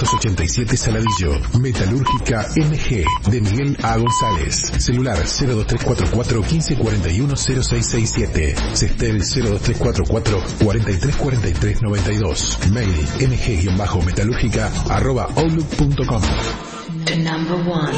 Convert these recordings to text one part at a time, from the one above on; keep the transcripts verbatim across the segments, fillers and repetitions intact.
quinientos ochenta y siete Saladillo. Metalúrgica M G de Miguel A. González. Celular cero dos tres cuatro cuatro, quince cuarenta y uno, cero seis seis siete. Sestel cero dos tres cuatro cuatro, cuarenta y tres cuarenta y tres noventa y dos. Mail mg-metalúrgica arroba outlook punto com. The number one.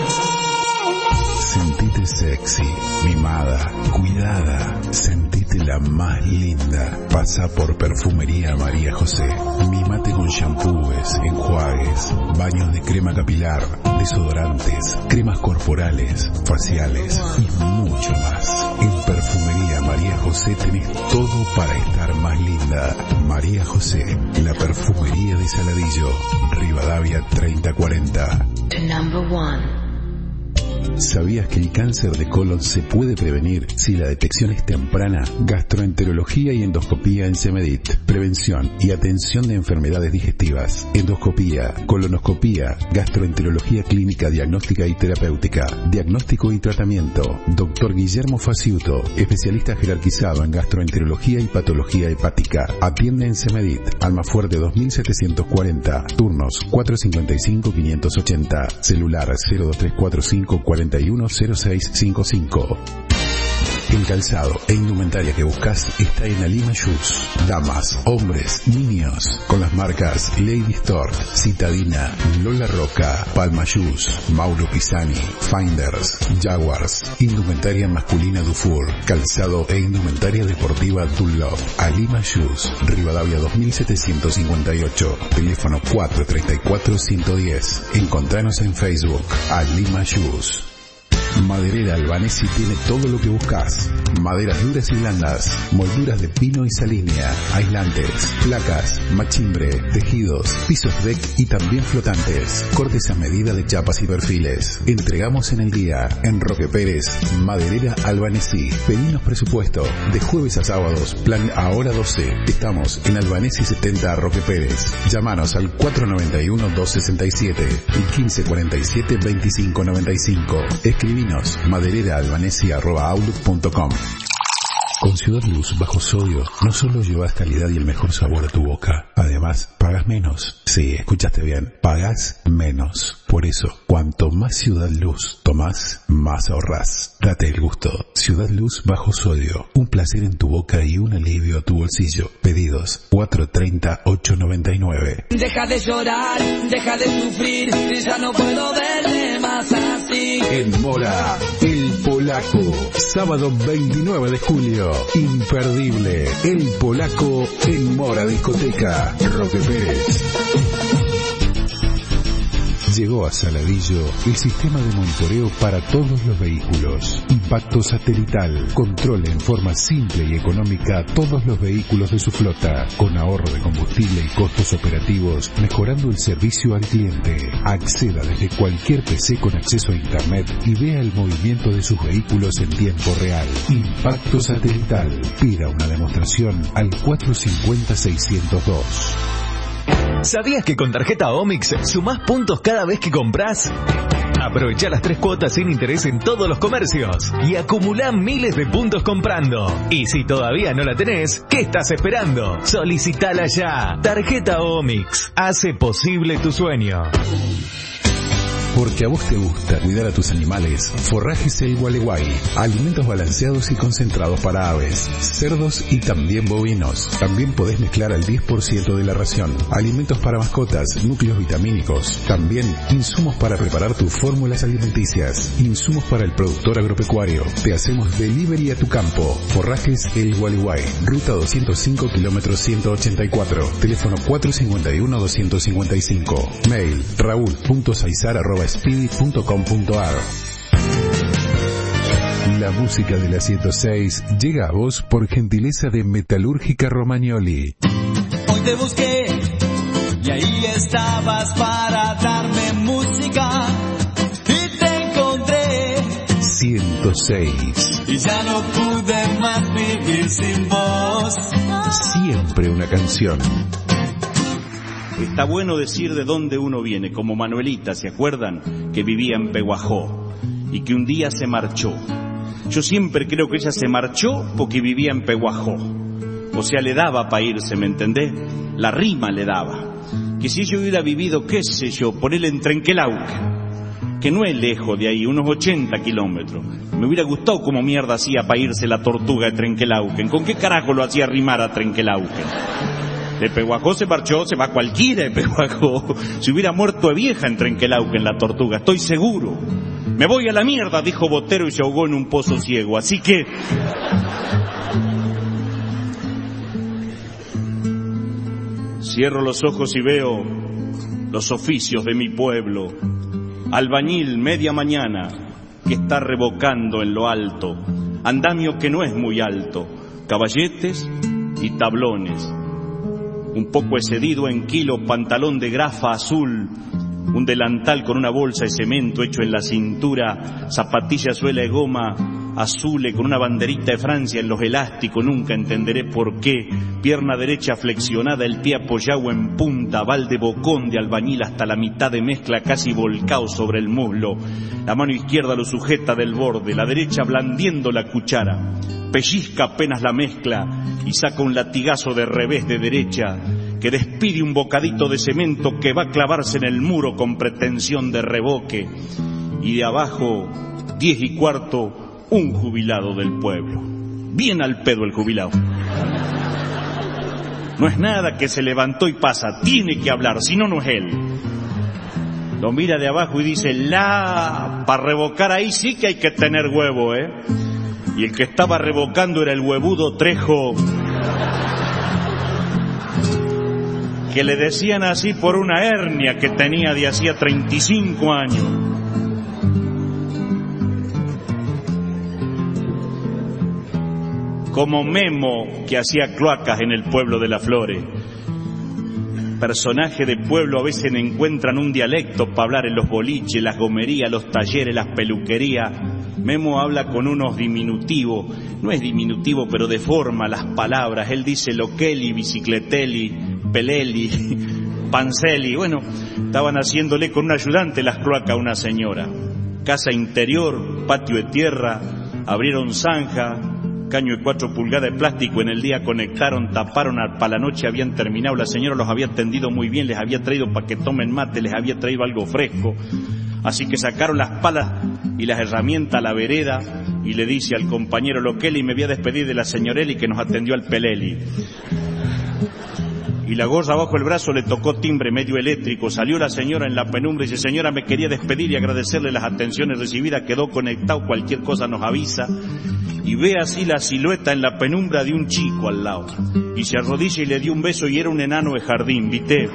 Sentite sexy, mimada, cuidada. Sentite la más linda. Pasa por Perfumería María José. Mimate con shampoos, enjuagues, baños de crema capilar, desodorantes, cremas corporales, faciales y mucho más. En Perfumería María José tenés todo para estar más linda. María José, la perfumería de Saladillo, Rivadavia treinta cuarenta. The number one. ¿Sabías que el cáncer de colon se puede prevenir si la detección es temprana? Gastroenterología y endoscopía en Semedit. Prevención y atención de enfermedades digestivas. Endoscopía, colonoscopía, gastroenterología clínica, diagnóstica y terapéutica. Diagnóstico y tratamiento. Doctor Guillermo Faciuto, especialista jerarquizado en gastroenterología y patología hepática. Atiende en Semedit. Almafuerte dos mil setecientos cuarenta. Turnos cuatrocientos cincuenta y cinco, quinientos ochenta. Celular cero dos tres cuatro cinco, cuarenta y uno, cero seis cinco cinco. El calzado e indumentaria que buscas está en Alima Shoes. Damas, hombres, niños, con las marcas Lady Store, Citadina, Lola Roca, Palma Shoes, Mauro Pisani, Finders, Jaguars, indumentaria masculina Dufour, calzado e indumentaria deportiva Dunlop. Alima Shoes, Rivadavia dos mil setecientos cincuenta y ocho, teléfono cuatro tres cuatro, uno uno cero. Encontranos en Facebook, Alima Shoes. Maderera Albanesi tiene todo lo que buscas. Maderas duras y blandas, molduras de pino y salínea, aislantes, placas, machimbre, tejidos, pisos deck y también flotantes. Cortes a medida de chapas y perfiles. Entregamos en el día. En Roque Pérez, Maderera Albanesi. Pedinos presupuesto. De jueves a sábados, plan ahora doce. Estamos en Albanesi setenta, Roque Pérez. Llámanos al cuatro nueve uno, dos seis siete y quince cuarenta y siete, veinticinco noventa y cinco. Escribinos madereraalbanesi arroba outlook punto com. Con Ciudad Luz bajo sodio no solo llevas calidad y el mejor sabor a tu boca, además pagas menos. Sí, escuchaste bien, pagas menos. Por eso, cuanto más Ciudad Luz tomás, más ahorrás. Date el gusto. Ciudad Luz bajo sodio, un placer en tu boca y un alivio a tu bolsillo. Pedidos cuatro treinta, ocho noventa y nueve. Deja de llorar, deja de sufrir, ya no puedo verte más así. En Mora, El Polaco, sábado veintinueve de julio. Imperdible, El Polaco en Mora Discoteca, Roque Pérez. Llegó a Saladillo el sistema de monitoreo para todos los vehículos. Impacto satelital. Controle en forma simple y económica todos los vehículos de su flota, con ahorro de combustible y costos operativos, mejorando el servicio al cliente. Acceda desde cualquier P C con acceso a Internet y vea el movimiento de sus vehículos en tiempo real. Impacto satelital. Pida una demostración al cuatro cinco cero, seis cero dos. ¿Sabías que con tarjeta Omix sumás puntos cada vez que compras? Aprovecha las tres cuotas sin interés en todos los comercios y acumulá miles de puntos comprando. Y si todavía no la tenés, ¿qué estás esperando? Solicitala ya. Tarjeta Omix hace posible tu sueño. Porque a vos te gusta cuidar a tus animales, Forrajes El Gualeguay. Alimentos balanceados y concentrados para aves, cerdos y también bovinos. También podés mezclar al diez por ciento de la ración. Alimentos para mascotas, núcleos vitamínicos. También insumos para preparar tus fórmulas alimenticias. Insumos para el productor agropecuario. Te hacemos delivery a tu campo. Forrajes El Gualeguay. Ruta doscientos cinco, kilómetros ciento ochenta y cuatro. Teléfono cuatro cinco uno, dos cinco cinco. Mail raúl punto saizar arroba speedy punto com punto ar. La música de la ciento seis llega a vos por gentileza de Metalúrgica Romagnoli. Hoy te busqué y ahí estabas para darme música y te encontré. ciento seis. Y ya no pude más vivir sin vos. Siempre una canción. Está bueno decir de dónde uno viene, como Manuelita, ¿se acuerdan? Que vivía en Peguajó y que un día se marchó. Yo siempre creo que ella se marchó porque vivía en Peguajó. O sea, le daba para irse, ¿me entendés? La rima le daba. que si yo hubiera vivido, qué sé yo, ponerle en Trenquelauque, que no es lejos de ahí, unos ochenta kilómetros, me hubiera gustado como mierda hacía para irse la tortuga de Trenquelauque. ¿Con qué carajo lo hacía rimar a Trenquelauque? De Pehuajó se marchó, se va cualquiera de Pehuajó. Si hubiera muerto de vieja en Trenquelauque en la tortuga, estoy seguro. Me voy a la mierda, dijo Botero y se ahogó en un pozo ciego. Así que... cierro los ojos y veo los oficios de mi pueblo. Albañil media mañana que está revocando en lo alto, andamio que no es muy alto, caballetes y tablones. Un poco excedido en kilo, pantalón de grafa azul, un delantal con una bolsa de cemento hecho en la cintura, zapatilla suela de goma azul con una banderita de Francia en los elásticos, nunca entenderé por qué, pierna derecha flexionada, el pie apoyado en punta, balde bocón de albañil hasta la mitad de mezcla casi volcado sobre el muslo, la mano izquierda lo sujeta del borde, la derecha blandiendo la cuchara, pellizca apenas la mezcla y saca un latigazo de revés de derecha que despide un bocadito de cemento que va a clavarse en el muro con pretensión de revoque, y de abajo, diez y cuarto, un jubilado del pueblo. Bien al pedo el jubilado. No es nada que se levantó y pasa, tiene que hablar, si no, no es él. Lo mira de abajo y dice, la, para revocar ahí sí que hay que tener huevo, ¿eh? Y el que estaba revocando era el huevudo Trejo, que le decían así por una hernia que tenía de hacía treinta y cinco años. Como Memo, que hacía cloacas en el pueblo de Las Flores. Personajes de pueblo a veces encuentran un dialecto para hablar en los boliches, las gomerías, los talleres, las peluquerías. Memo habla con unos diminutivos, no es diminutivo pero deforma las palabras. Él dice loqueli, bicicleteli, peleli, panceli. Bueno, estaban haciéndole con un ayudante las cloacas a una señora. Casa interior, patio de tierra, abrieron zanja, caño de cuatro pulgadas de plástico, en el día conectaron, taparon, para la noche habían terminado, la señora los había atendido muy bien, les había traído para que tomen mate, les había traído algo fresco, así que sacaron las palas y las herramientas a la vereda y le dice al compañero Loqueli, me voy a despedir de la señoreli que nos atendió al Peleli. Y la gorra bajo el brazo le tocó timbre medio eléctrico, salió la señora en la penumbra y dice, señora, me quería despedir y agradecerle las atenciones recibidas, quedó conectado, cualquier cosa nos avisa. Y ve así la silueta en la penumbra de un chico al lado. Y se arrodilla y le dio un beso y era un enano de jardín, ¿viste?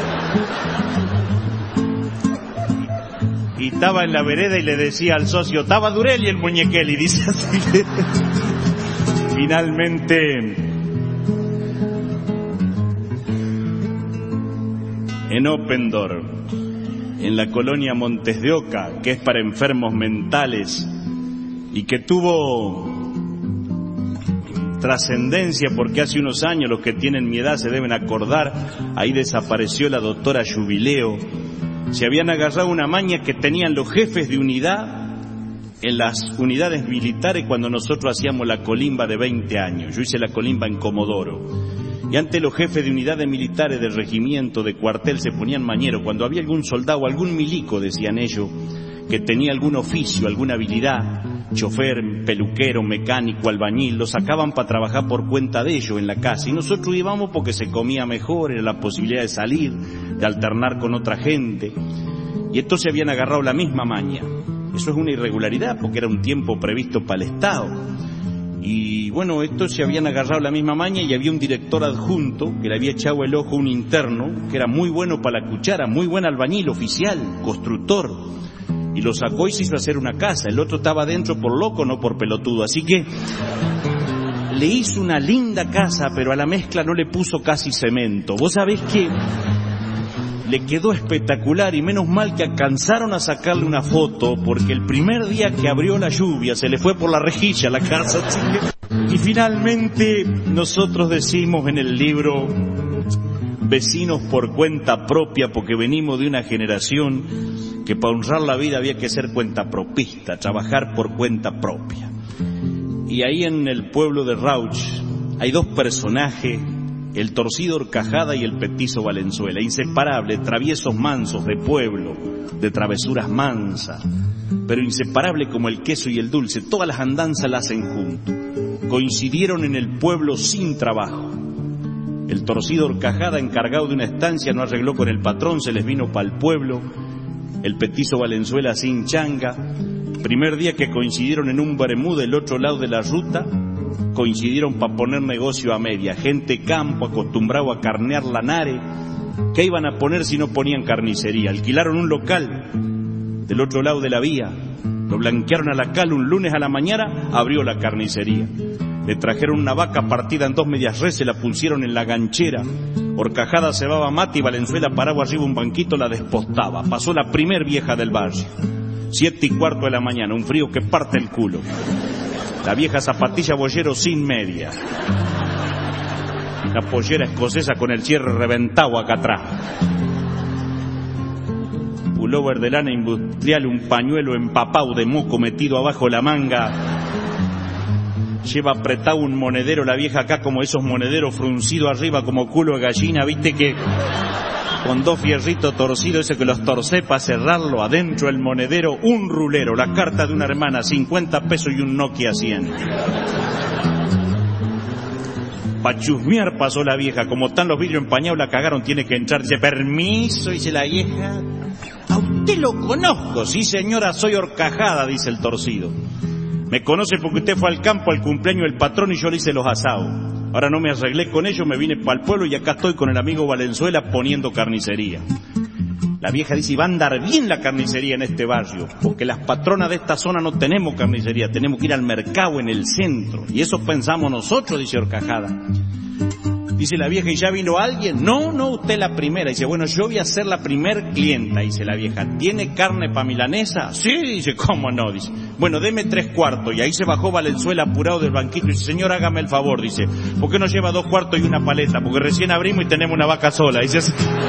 Y estaba en la vereda y le decía al socio, estaba Durelli el muñequel, y dice así. Finalmente, en Opendorf, en la colonia Montes de Oca, que es para enfermos mentales, y que tuvo trascendencia porque hace unos años, los que tienen mi edad se deben acordar, ahí desapareció la doctora Jubileo. Se habían agarrado una maña que tenían los jefes de unidad en las unidades militares cuando nosotros hacíamos la colimba de veinte años. Yo hice la colimba en Comodoro. Y antes los jefes de unidades militares del regimiento, de cuartel, se ponían mañeros. Cuando había algún soldado, algún milico, decían ellos, que tenía algún oficio, alguna habilidad, chofer, peluquero, mecánico, albañil, lo sacaban para trabajar por cuenta de ellos en la casa. Y nosotros íbamos porque se comía mejor, era la posibilidad de salir, de alternar con otra gente. Y estos se habían agarrado la misma maña. Eso es una irregularidad porque era un tiempo previsto para el Estado. Y bueno, estos se habían agarrado la misma maña y había un director adjunto que le había echado el ojo a un interno que era muy bueno para la cuchara, muy buen albañil, oficial, constructor. Y lo sacó y se hizo hacer una casa. El otro estaba adentro por loco, no por pelotudo. Así que le hizo una linda casa, pero a la mezcla no le puso casi cemento. Vos sabés que le quedó espectacular y menos mal que alcanzaron a sacarle una foto porque el primer día que abrió la lluvia se le fue por la rejilla a la casa. Así que... Y finalmente nosotros decimos en el libro vecinos por cuenta propia porque venimos de una generación que para honrar la vida había que ser cuentapropista, trabajar por cuenta propia. Y ahí en el pueblo de Rauch hay dos personajes el Torcido Horcajada y el Petizo Valenzuela, inseparables, traviesos mansos de pueblo, de travesuras mansas, pero inseparable como el queso y el dulce, todas las andanzas las hacen juntos. Coincidieron en el pueblo sin trabajo. El Torcido Horcajada, encargado de una estancia, no arregló con el patrón, se les vino para el pueblo. El Petizo Valenzuela sin changa. Primer día que coincidieron en un baremú del otro lado de la ruta, coincidieron para poner negocio a media. Gente campo, acostumbrado a carnear la nare. ¿Qué iban a poner si no ponían carnicería? Alquilaron un local del otro lado de la vía, lo blanquearon a la cal. Un lunes a la mañana abrió la carnicería. Le trajeron una vaca partida en dos medias res, se la pusieron en la ganchera. Horcajada cebaba mate y Valenzuela paraba arriba un banquito, la despostaba. Pasó la primer vieja del barrio. Siete y cuarto de la mañana, un frío que parte el culo. La vieja zapatilla boyero sin media. La pollera escocesa con el cierre reventado acá atrás. Pullover de lana industrial, un pañuelo empapado de moco metido abajo la manga. Lleva apretado un monedero la vieja acá, como esos monederos fruncidos arriba como culo de gallina, viste que con dos fierritos torcidos, ese que los torcé para cerrarlo, adentro el monedero, un rulero, la carta de una hermana, cincuenta pesos y un Nokia cien. Pa' chusmear pasó la vieja, como están los vidrios empañados, la cagaron, tiene que entrar. Dice, permiso, dice la vieja. A usted lo conozco. Sí, señora, soy Horcajada, dice el torcido. Me conoce porque usted fue al campo al cumpleaños del patrón y yo le hice los asados. Ahora no me arreglé con ellos, me vine para el pueblo y acá estoy con el amigo Valenzuela poniendo carnicería. La vieja dice, y va a andar bien la carnicería en este barrio, porque las patronas de esta zona no tenemos carnicería, tenemos que ir al mercado en el centro. Y eso pensamos nosotros, dice Horcajada. Dice la vieja, ¿y ya vino alguien? No, no, usted la primera. Dice, bueno, yo voy a ser la primer clienta. Dice la vieja, ¿tiene carne pa' milanesa? Sí, dice, ¿cómo no? Dice, bueno, deme tres cuartos. Y ahí se bajó Valenzuela apurado del banquito y dice, señor, hágame el favor. Dice, ¿por qué no lleva dos cuartos y una paleta? Porque recién abrimos y tenemos una vaca sola. Dice,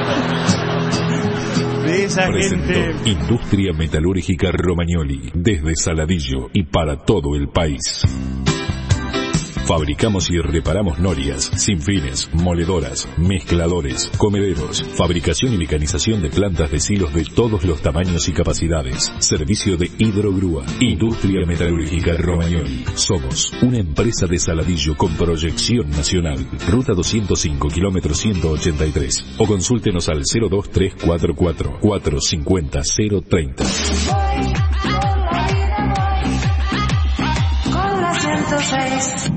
de esa Presentó gente. Industria Metalúrgica Romagnoli, desde Saladillo y para todo el país. Fabricamos y reparamos norias, sinfines, moledoras, mezcladores, comederos, fabricación y mecanización de plantas de silos de todos los tamaños y capacidades. Servicio de hidrogrúa. Industria Metalúrgica Romagnoli. Somos una empresa de Saladillo con proyección nacional. Ruta doscientos cinco, kilómetro ciento ochenta y tres. O consúltenos al cero dos tres cuatro cuatro, cuatro cinco cero, cero treinta. Con la ciento seis.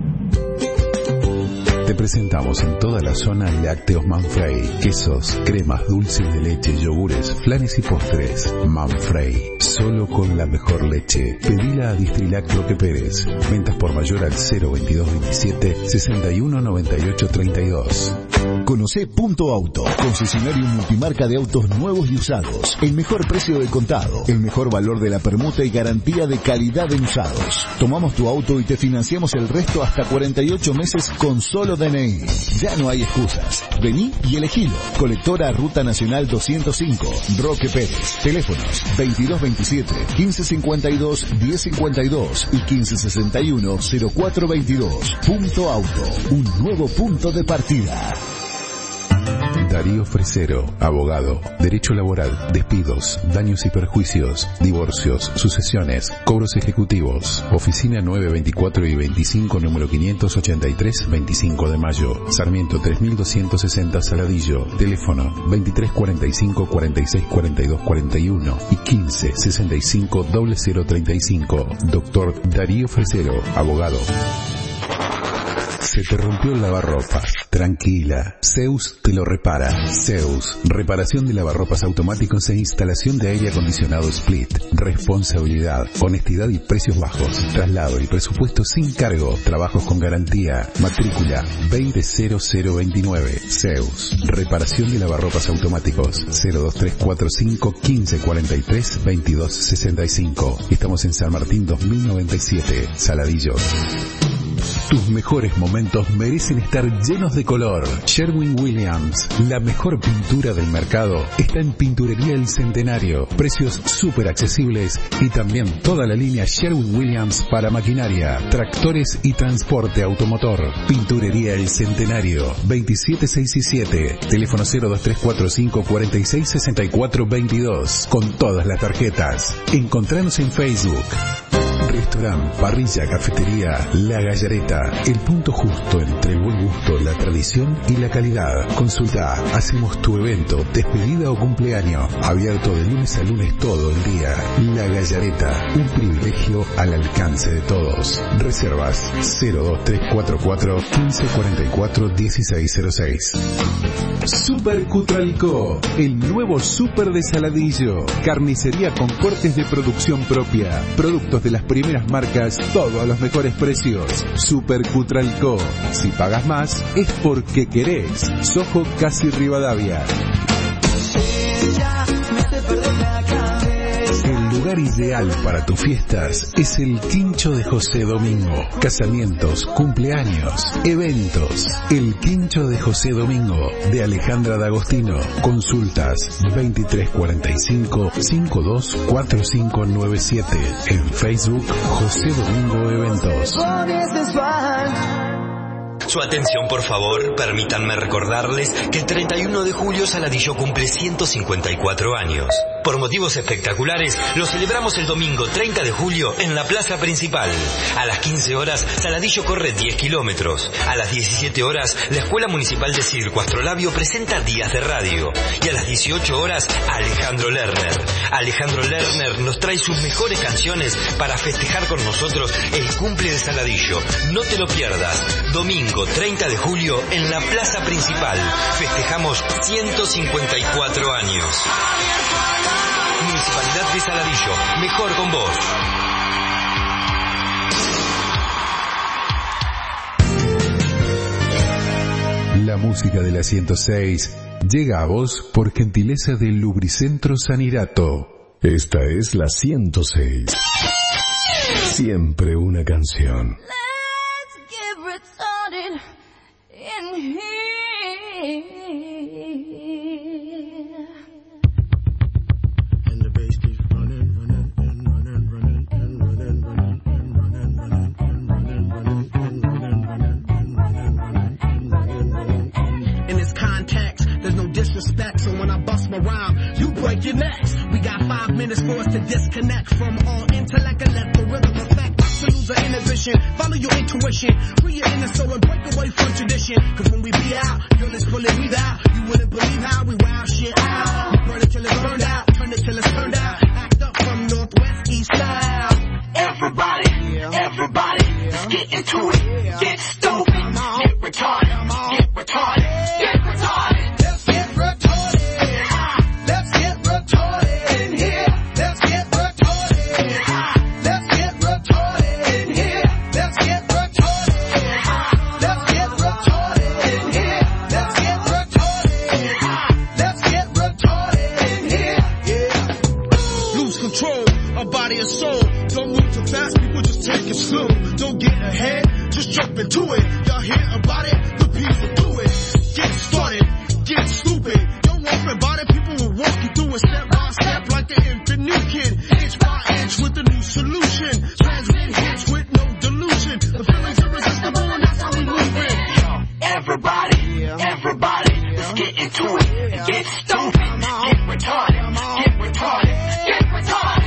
Te presentamos en toda la zona lácteos Manfrey, quesos, cremas, dulces de leche, yogures, flanes y postres. Manfrey, solo con la mejor leche. Pedila a Distrilac Roque Pérez. Ventas por mayor al cero veintidós veintisiete, sesenta y uno noventa y ocho treinta y dos. Conocé Punto Auto, concesionario multimarca de autos nuevos y usados. El mejor precio del contado, el mejor valor de la permuta y garantía de calidad en usados. Tomamos tu auto y te financiamos el resto hasta cuarenta y ocho meses con solo D N I. Ya no hay excusas. Vení y elegilo. Colectora Ruta Nacional doscientos cinco, Roque Pérez. Teléfonos veintidós veintisiete, quince cincuenta y dos, diez cincuenta y dos y quince sesenta y uno, cero cuatro veintidós. Punto Auto, un nuevo punto de partida. Darío Fresero, abogado, derecho laboral, despidos, daños y perjuicios, divorcios, sucesiones, cobros ejecutivos. Oficina nueve veinticuatro y veinticinco, número quinientos ochenta y tres, veinticinco de mayo. Sarmiento tres mil doscientos sesenta, Saladillo. Teléfono veintitrés cuarenta y cinco, cuarenta y seis, cuarenta y dos, cuarenta y uno y quince sesenta y cinco, cero cero treinta y cinco. Doctor Darío Fresero, abogado. Se te rompió el lavarropas. Tranquila, Zeus te lo repara. Zeus, reparación de lavarropas automáticos e instalación de aire acondicionado Split. Responsabilidad, honestidad y precios bajos. Traslado y presupuesto sin cargo. Trabajos con garantía. Matrícula veinte cero cero veintinueve. Zeus, reparación de lavarropas automáticos. cero dos tres cuatro cinco, quince cuarenta y tres, veintidós sesenta y cinco. Estamos en San Martín dos mil noventa y siete, Saladillo. Tus mejores momentos merecen estar llenos de color. Sherwin-Williams, la mejor pintura del mercado, está en Pinturería El Centenario. Precios súper accesibles y también toda la línea Sherwin-Williams para maquinaria, tractores y transporte automotor. Pinturería El Centenario, veintisiete seis y siete, teléfono cero dos tres cuatro cinco cuatro seis seis cuatro dos dos, con todas las tarjetas. Encontranos en Facebook. Restaurant, parrilla, cafetería, La Gallareta, el punto justo entre el buen gusto, la tradición y la calidad. Consulta, hacemos tu evento, despedida o cumpleaños, abierto de lunes a lunes todo el día. La Gallareta, un privilegio al alcance de todos. Reservas cero dos tres cuatro cuatro quince cuarenta y cuatro dieciséis cero seis. Super Cutralcó, el nuevo super de Saladillo. Carnicería con cortes de producción propia, productos de las primeras marcas, todo a los mejores precios. Super Cutralcó. Si pagas más, es porque querés. Soho Casi Rivadavia. El lugar ideal para tus fiestas es el Quincho de José Domingo. Casamientos, cumpleaños, eventos. El Quincho de José Domingo, de Alejandra D'Agostino. Consultas veintitrés cuarenta y cinco cincuenta y dos cuarenta y cinco noventa y siete. En Facebook, José Domingo Eventos. Su atención, por favor, permítanme recordarles que el treinta y uno de julio Saladillo cumple ciento cincuenta y cuatro años. Por motivos espectaculares, lo celebramos el domingo treinta de julio en la plaza principal. A las quince horas, Saladillo corre diez kilómetros. A las diecisiete horas, la Escuela Municipal de Circo Astrolabio presenta Días de Radio. Y a las dieciocho horas, Alejandro Lerner. Alejandro Lerner nos trae sus mejores canciones para festejar con nosotros el cumple de Saladillo. No te lo pierdas. Domingo treinta de julio en la plaza principal. Festejamos ciento cincuenta y cuatro años. Municipalidad de Saladillo, mejor con vos. La música de la ciento seis llega a vos por gentileza del Lubricentro Sanirato. Esta es la ciento seis. Siempre una canción. Let's get retarded in here. Disrespect, so when I bust my rhyme, you break your necks. We got five minutes for us to disconnect from all intellect and let the rhythm affect us to lose our inhibition. Follow your intuition, free your inner soul and break away from tradition. Cause when we be out, you're just pulling me out. You wouldn't believe how we wow shit out. We burn it till it's burned out, turn it till it's turned out. Act up from northwest, east style. Everybody, everybody, let's get into it. Get stupid, get retarded, get retarded, get retarded. Don't get ahead, just jump into it. Y'all hear about it? The people do it. Get started, get stupid. Don't worry about it, people will walk you through it step by step like the infant new kid. Inch by inch with a new solution. Transmit hits with no delusion. The feeling's irresistible and that's how we move it. Yo, everybody, everybody, let's get into it. Get stupid, get retarded, get retarded, get retarded.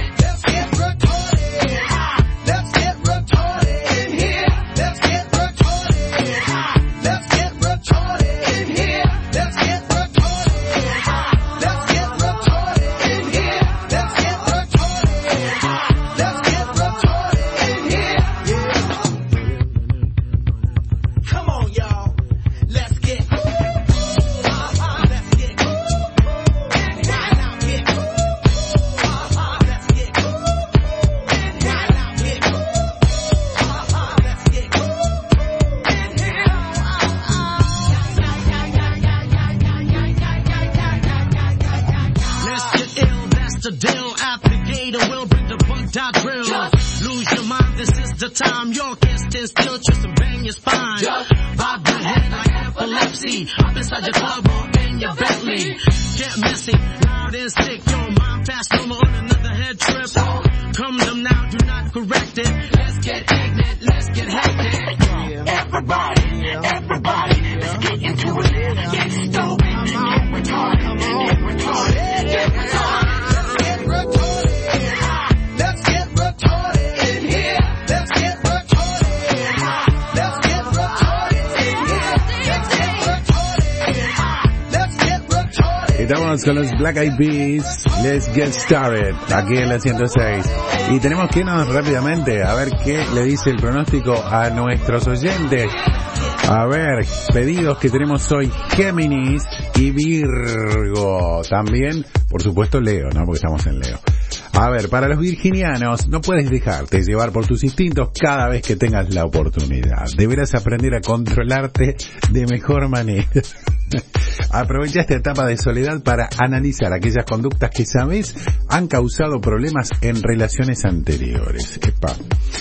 Time your guest is still just a bang your spine. Bob your head like epilepsy. Up inside your club or in your Bentley. Get messy, loud and sick. Your mind fast over on another head trip. Come them now, do not correct it. Let's get ignorant, let's get hectic. Everybody, everybody, let's get into it. Get stoked, get retarded, get retarded, get retarded. Let's get retarded in here. Let's get retarded. Let's get retarded in here. Let's get retarded. Let's get retarded. Estamos con los Black Eyed Peas. Let's get started. Aquí en la ciento seis. Y tenemos que irnos rápidamente a ver qué le dice el pronóstico a nuestros oyentes. A ver, pedidos que tenemos hoy: Géminis y Virgo. También, por supuesto, Leo, ¿no? Porque estamos en Leo. A ver, para los virginianos, no puedes dejarte llevar por tus instintos cada vez que tengas la oportunidad. Deberás aprender a controlarte de mejor manera. Aprovecha esta etapa de soledad para analizar aquellas conductas que sabes han causado problemas en relaciones anteriores. Epa.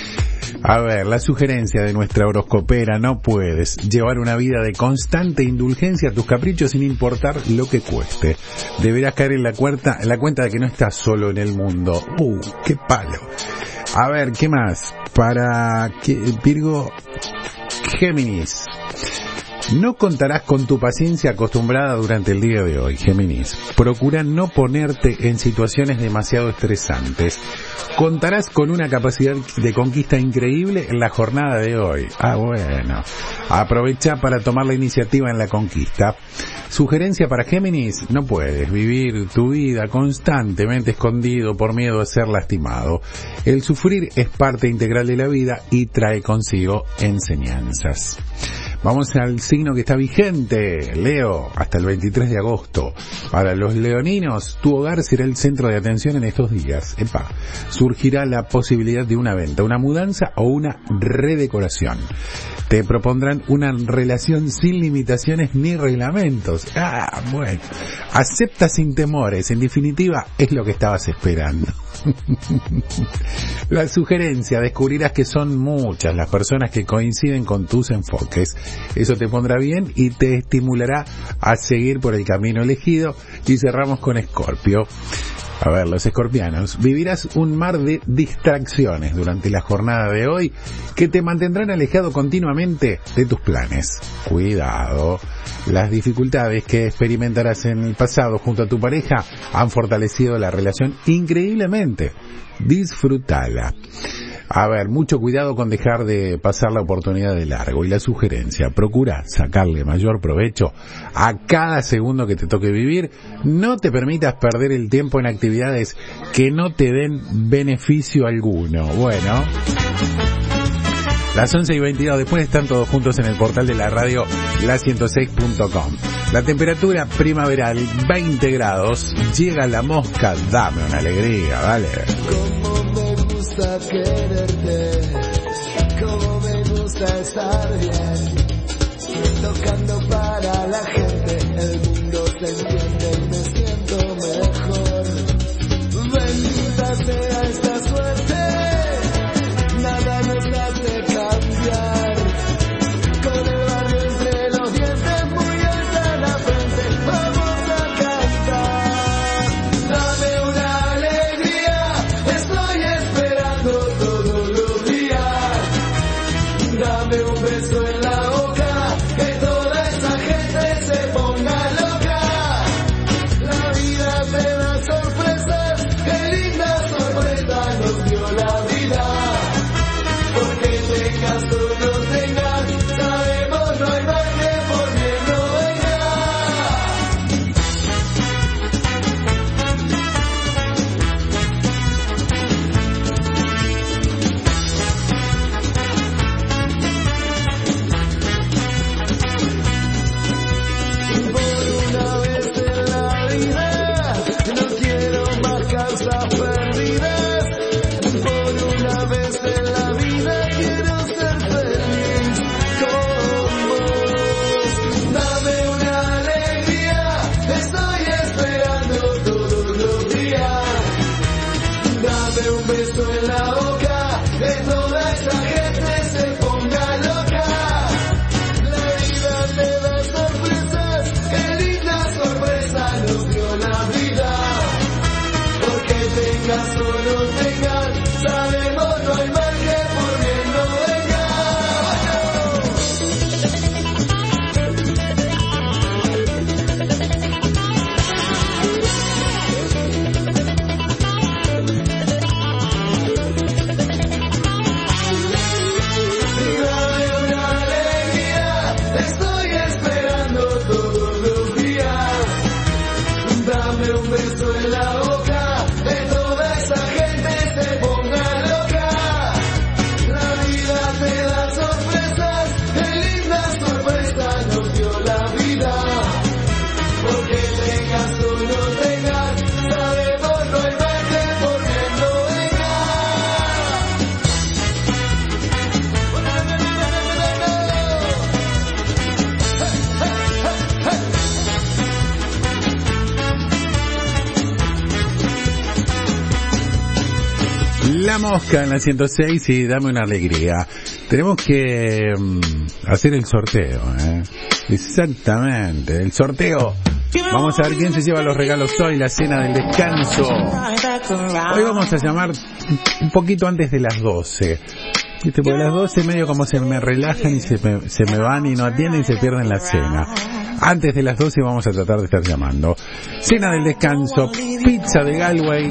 A ver, la sugerencia de nuestra horoscopera: no puedes llevar una vida de constante indulgencia a tus caprichos sin importar lo que cueste. Deberás caer en la, cuarta, en la cuenta de que no estás solo en el mundo. ¡Uh, qué palo! A ver, ¿qué más? Para que, Virgo, Géminis. No contarás con tu paciencia acostumbrada durante el día de hoy, Géminis. Procura no ponerte en situaciones demasiado estresantes. Contarás con una capacidad de conquista increíble en la jornada de hoy. Ah, bueno. Aprovecha para tomar la iniciativa en la conquista. Sugerencia para Géminis: no puedes vivir tu vida constantemente escondido por miedo a ser lastimado. El sufrir es parte integral de la vida y trae consigo enseñanzas. Vamos al signo que está vigente, Leo, hasta el veintitrés de agosto. Para los leoninos, tu hogar será el centro de atención en estos días. Epa, surgirá la posibilidad de una venta, una mudanza o una redecoración. Te propondrán una relación sin limitaciones ni reglamentos. Ah, bueno. Acepta sin temores. En definitiva, es lo que estabas esperando. La sugerencia: descubrirás que son muchas las personas que coinciden con tus enfoques. Eso te pondrá bien y te estimulará a seguir por el camino elegido. Y cerramos con Escorpio. A ver, los escorpianos, vivirás un mar de distracciones durante la jornada de hoy que te mantendrán alejado continuamente de tus planes. Cuidado, las dificultades que experimentarás en el pasado junto a tu pareja han fortalecido la relación increíblemente. Disfrútala. A ver, mucho cuidado con dejar de pasar la oportunidad de largo. Y la sugerencia: procura sacarle mayor provecho a cada segundo que te toque vivir. No te permitas perder el tiempo en actividades que no te den beneficio alguno. Bueno, las once y veintidós, después están todos juntos en el portal de la radio, la ciento seis punto com. La temperatura primaveral, veinte grados. Llega la mosca, dame una alegría, dale. Me gusta quererte, como me gusta estar bien, tocando para la gente, el mundo se entiende y me siento mejor. Bendita sea esta suerte, nada nos hace cambiar, con el barrio entre los dientes, muy alta la frente, vamos a cantar. Dame una alegría, estoy esperando todos los días. Dame un beso en la boca, que toda esa gente se ponga loca. La Mosca en la ciento seis y dame una alegría. Tenemos que um, hacer el sorteo, ¿eh? Exactamente, el sorteo. Vamos a ver quién se lleva los regalos hoy, la cena del descanso. Hoy vamos a llamar un poquito antes de las doce. ¿Viste? Porque a las doce medio como se me relajan y se me, se me van y no atienden y se pierden la cena. Antes de las doce vamos a tratar de estar llamando. Cena del descanso, pizza de Galway,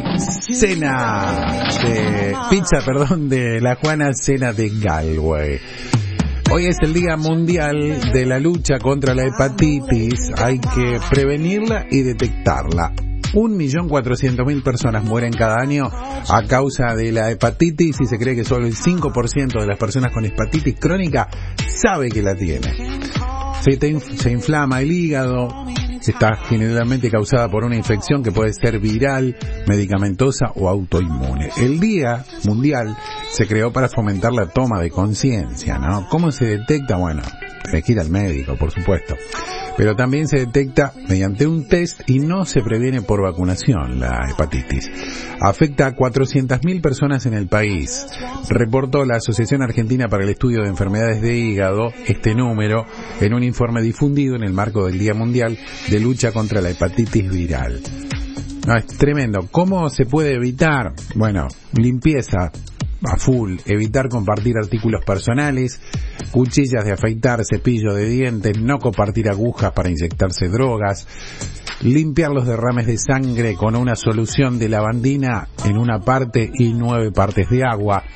cena de... Pizza, perdón, de La Juana, cena de Galway. Hoy es el Día Mundial de la Lucha contra la Hepatitis. Hay que prevenirla y detectarla. Un millón cuatrocientos mil personas mueren cada año a causa de la hepatitis y se cree que solo el cinco por ciento de las personas con hepatitis crónica sabe que la tiene. Se, te, se inflama el hígado, está generalmente causada por una infección que puede ser viral, medicamentosa o autoinmune. El Día Mundial se creó para fomentar la toma de conciencia, ¿no? ¿Cómo se detecta? Bueno, hay que ir al médico, por supuesto. Pero también se detecta mediante un test y no se previene por vacunación la hepatitis. Afecta a cuatrocientas mil personas en el país. Reportó la Asociación Argentina para el Estudio de Enfermedades de Hígado este número en un informe difundido en el marco del Día Mundial de Lucha contra la Hepatitis Viral. No, es tremendo. ¿Cómo se puede evitar? Bueno, limpieza a full, evitar compartir artículos personales, cuchillas de afeitar, cepillo de dientes, no compartir agujas para inyectarse drogas, limpiar los derrames de sangre con una solución de lavandina en una parte y nueve partes de agua.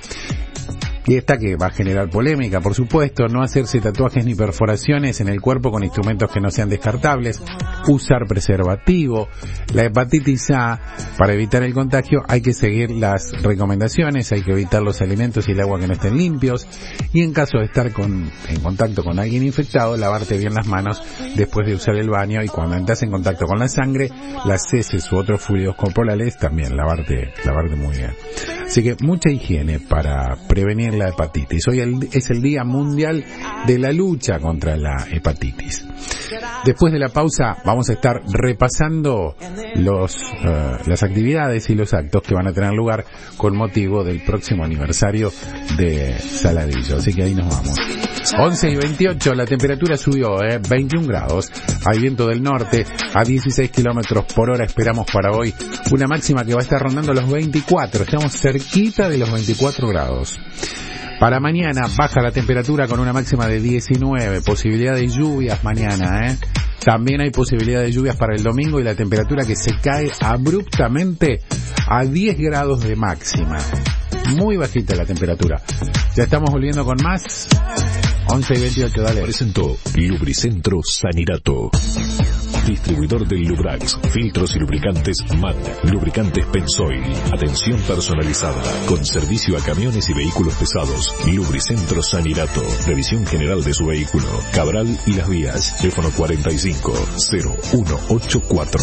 Y esta que va a generar polémica, por supuesto, no hacerse tatuajes ni perforaciones en el cuerpo con instrumentos que no sean descartables, usar preservativo. La hepatitis A, para evitar el contagio, hay que seguir las recomendaciones, hay que evitar los alimentos y el agua que no estén limpios, y en caso de estar con, en contacto con alguien infectado, lavarte bien las manos después de usar el baño, y cuando entras en contacto con la sangre, las heces u otros fluidos corporales, también lavarte, lavarte muy bien. Así que mucha higiene para prevenir la hepatitis. Hoy el, es el Día Mundial de la Lucha contra la Hepatitis. Después de la pausa vamos a estar repasando los uh, las actividades y los actos que van a tener lugar con motivo del próximo aniversario de Saladillo. Así que ahí nos vamos. once y veintiocho, la temperatura subió, eh, veintiún grados. Hay viento del norte a dieciséis kilómetros por hora. Esperamos para hoy una máxima que va a estar rondando los veinticuatro. Estamos cerquita de los veinticuatro grados. Para mañana baja la temperatura con una máxima de diecinueve, posibilidad de lluvias mañana, ¿eh? También hay posibilidad de lluvias para el domingo y la temperatura que se cae abruptamente a diez grados de máxima. Muy bajita la temperatura. Ya estamos volviendo con más. once y veintiocho, dale. Presentó Lubricentro Sanirato. Distribuidor del Lubrax, filtros y lubricantes M A T, lubricantes Pensoil, atención personalizada, con servicio a camiones y vehículos pesados. Lubricentro Sanirato, revisión general de su vehículo. Cabral y Las Vías, teléfono cuarenta y cinco, cero uno ochenta y cuatro.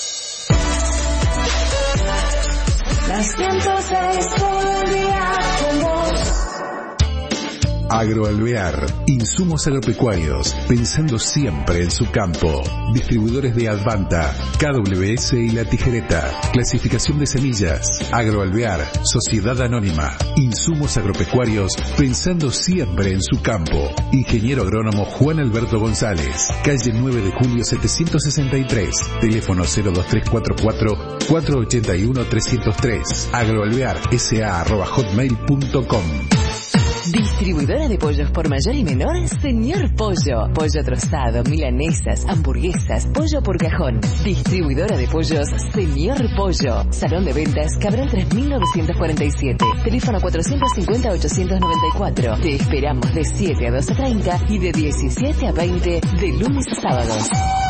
Las ciento seis todo el día con vos. Agroalvear, insumos agropecuarios, pensando siempre en su campo. Distribuidores de Advanta, K W S y La Tijereta. Clasificación de semillas. Agroalvear, Sociedad Anónima. Insumos agropecuarios, pensando siempre en su campo. Ingeniero agrónomo Juan Alberto González. Calle nueve de julio setecientos sesenta y tres. Teléfono cero dos tres cuatro cuatro, cuatro ocho uno, tres cero tres. Agroalvear, sa arroba hotmail punto com. Distribuidora de pollos por mayor y menor, Señor Pollo. Pollo trozado, milanesas, hamburguesas, pollo por cajón. Distribuidora de pollos, Señor Pollo. Salón de ventas, Cabral tres mil novecientos cuarenta y siete. Teléfono cuatrocientos cincuenta, ochocientos noventa y cuatro. Te esperamos de siete a doce treinta y de diecisiete a veinte de lunes a sábados.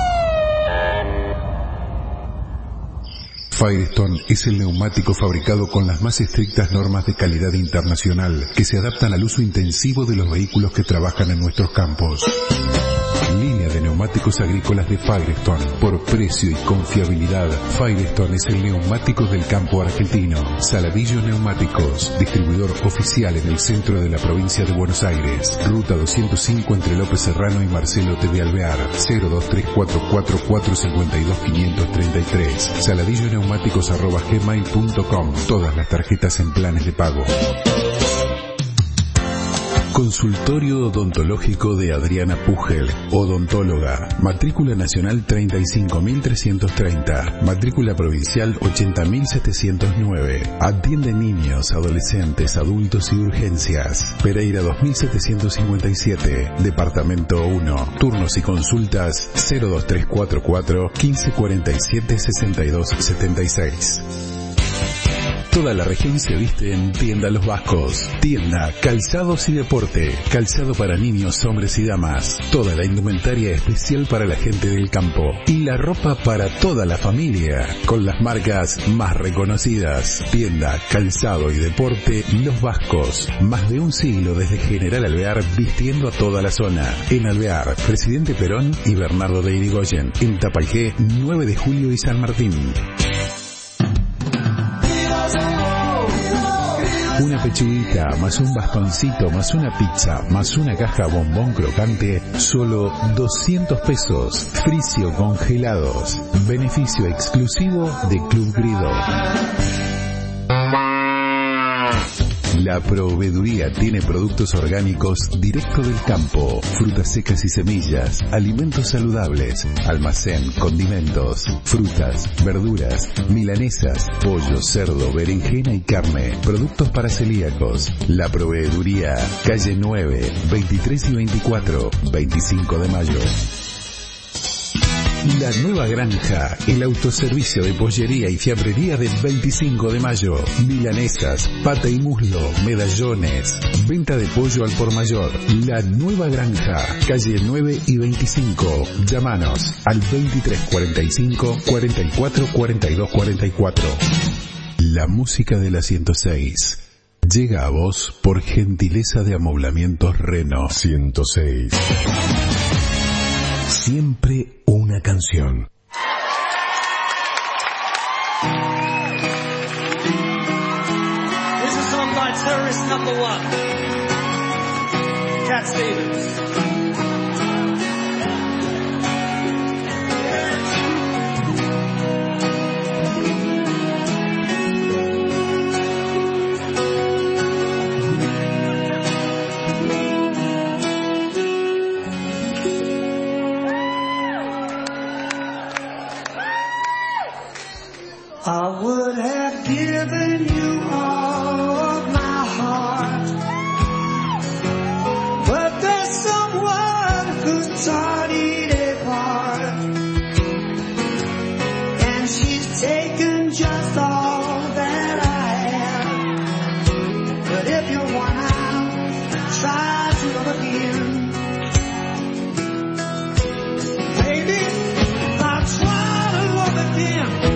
Firestone es el neumático fabricado con las más estrictas normas de calidad internacional que se adaptan al uso intensivo de los vehículos que trabajan en nuestros campos. Línea de neumáticos agrícolas de Firestone. Por precio y confiabilidad, Firestone es el neumático del campo argentino. Saladillo Neumáticos, distribuidor oficial en el centro de la provincia de Buenos Aires. Ruta doscientos cinco entre López Serrano y Marcelo T. de Alvear. cero dos tres cuatro cuatro cuatro cinco dos cinco tres tres. saladillo neumáticos arroba gmail punto com. Todas las tarjetas en planes de pago. Consultorio Odontológico de Adriana Pugel, odontóloga, matrícula nacional treinta y cinco mil trescientos treinta, matrícula provincial ochenta mil setecientos nueve, atiende niños, adolescentes, adultos y urgencias, Pereira dos mil setecientos cincuenta y siete, departamento uno, turnos y consultas cero dos tres cuatro cuatro quince cuarenta y siete sesenta y dos setenta y seis. Toda la región se viste en Tienda Los Vascos. Tienda, calzados y deporte. Calzado para niños, hombres y damas. Toda la indumentaria especial para la gente del campo. Y la ropa para toda la familia. Con las marcas más reconocidas. Tienda, calzado y deporte Los Vascos. Más de un siglo desde General Alvear vistiendo a toda la zona. En Alvear, Presidente Perón y Bernardo de Irigoyen. En Tapalqué, nueve de julio y San Martín. Una pechuguita, más un bastoncito, más una pizza, más una caja bombón crocante, solo doscientos pesos. Fricio Congelados. Beneficio exclusivo de Club Grido. La proveeduría tiene productos orgánicos directo del campo, frutas secas y semillas, alimentos saludables, almacén, condimentos, frutas, verduras, milanesas, pollo, cerdo, berenjena y carne, productos para celíacos. La proveeduría, calle nueve, veintitrés y veinticuatro, veinticinco de mayo. La Nueva Granja, el autoservicio de pollería y fiambrería del veinticinco de mayo. Milanesas, pata y muslo, medallones, venta de pollo al por mayor. La Nueva Granja, calle nueve y veinticinco. Llámanos al veintitrés cuarenta y cinco, cuarenta y cuatro, cuarenta y dos cuarenta y cuatro. La música de la ciento seis llega a vos por gentileza de Amoblamientos Reno. ciento seis. Siempre una canción. Here's a song by Terrorist Number One, Cat Stevens. I would have given you all of my heart, but there's someone who's torn it apart, and she's taken just all that I am. But if you wanna try to love again, baby, I'll try to love again.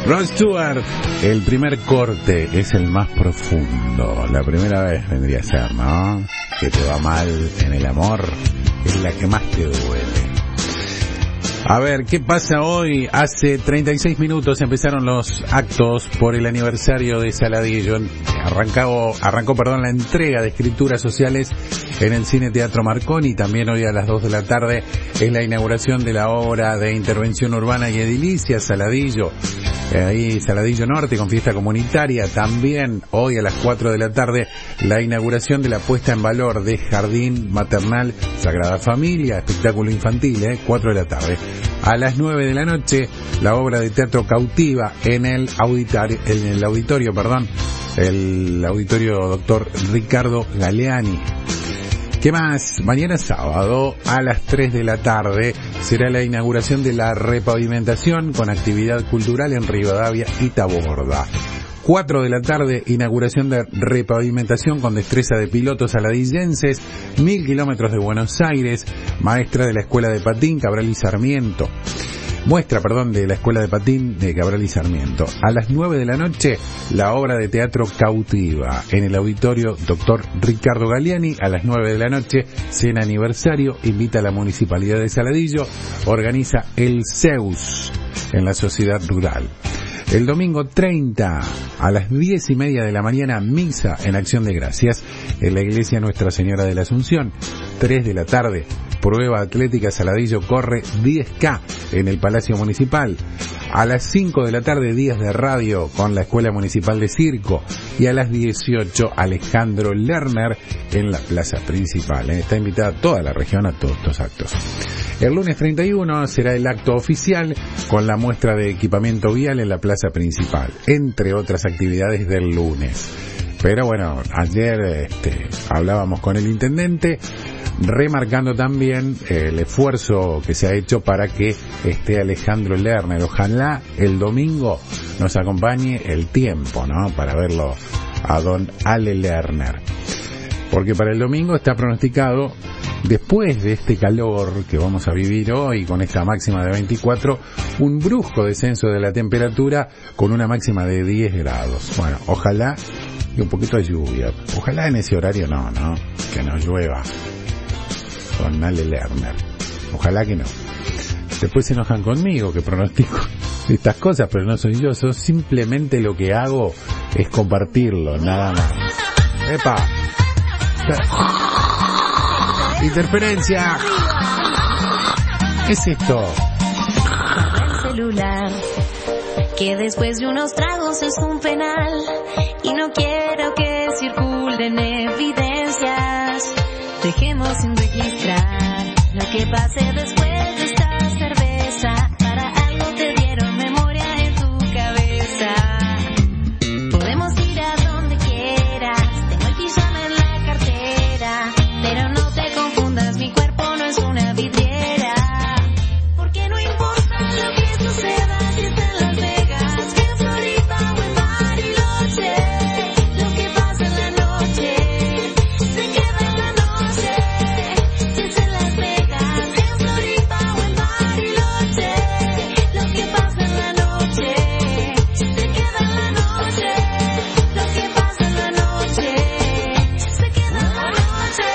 Rod Stewart, el primer corte es el más profundo. La primera vez vendría a ser, ¿no? Que te va mal en el amor, es la que más te duele. A ver, ¿qué pasa hoy? Hace treinta y seis minutos empezaron los actos por el aniversario de Saladillo. Arrancó, arrancó, perdón, la entrega de escrituras sociales en el Cine Teatro Marconi. También hoy a las dos de la tarde es la inauguración de la obra de intervención urbana y edilicia Saladillo. Ahí Saladillo Norte con fiesta comunitaria. También hoy a las cuatro de la tarde la inauguración de la puesta en valor de Jardín Maternal Sagrada Familia, espectáculo infantil, ¿eh? cuatro de la tarde. A las nueve de la noche la obra de teatro Cautiva en el auditorio, en el auditorio, perdón, el auditorio doctor Ricardo Galeani. ¿Qué más? Mañana sábado a las tres de la tarde será la inauguración de la repavimentación con actividad cultural en Rivadavia y Taborda. cuatro de la tarde, inauguración de repavimentación con destreza de pilotos saladillenses, mil kilómetros de Buenos Aires, maestra de la Escuela de Patín Cabral y Sarmiento. Muestra, perdón, de la Escuela de Patín de Cabral y Sarmiento. A las nueve de la noche, la obra de teatro Cautiva en el auditorio doctor Ricardo Galeani. A las nueve de la noche, cena aniversario, invita a la Municipalidad de Saladillo, organiza el Zeus en la Sociedad Rural. El domingo treinta, a las diez y media de la mañana, misa en Acción de Gracias en la Iglesia Nuestra Señora de la Asunción. tres de la tarde, prueba atlética Saladillo corre diez K en el Palacio Municipal. A las cinco de la tarde, días de radio con la Escuela Municipal de Circo. Y a las dieciocho, Alejandro Lerner en la Plaza Principal. Está invitada toda la región a todos estos actos. El lunes treinta y uno será el acto oficial con la muestra de equipamiento vial en la Plaza Principal, entre otras actividades del lunes. Pero bueno, ayer este, hablábamos con el intendente, remarcando también el esfuerzo que se ha hecho para que esté Alejandro Lerner. Ojalá el domingo nos acompañe el tiempo, ¿no? Para verlo a don Ale Lerner. Porque para el domingo está pronosticado, después de este calor que vamos a vivir hoy con esta máxima de veinticuatro, un brusco descenso de la temperatura con una máxima de diez grados. Bueno, ojalá y un poquito de lluvia. Ojalá en ese horario no, ¿no? Que no llueva. Con Ale Lerner. Ojalá que no. Después se enojan conmigo que pronostico estas cosas, pero no soy yo. Yo simplemente lo que hago es compartirlo, nada más. ¡Epa! Interferencia. ¿Qué es esto? El celular, que después de unos tragos es un penal, y no quiero que circulen evidencias. Dejemos sin registrar lo que pase después de esta cerveza. Para algo te dieron memoria en tu cabeza. Podemos ir a donde quieras, tengo el pijama en la cartera, pero no te confundas, mi cuerpo no es una vidriera. Porque no importa lo que suceda, si está en Las Vegas, que en Florida o en Bariloche, lo que pasa en la noche se queda en la noche. Si está en Las Vegas, que en Florida o en Bariloche, lo que pasa en la noche se queda en la noche. Lo que pasa en la noche se queda en la noche.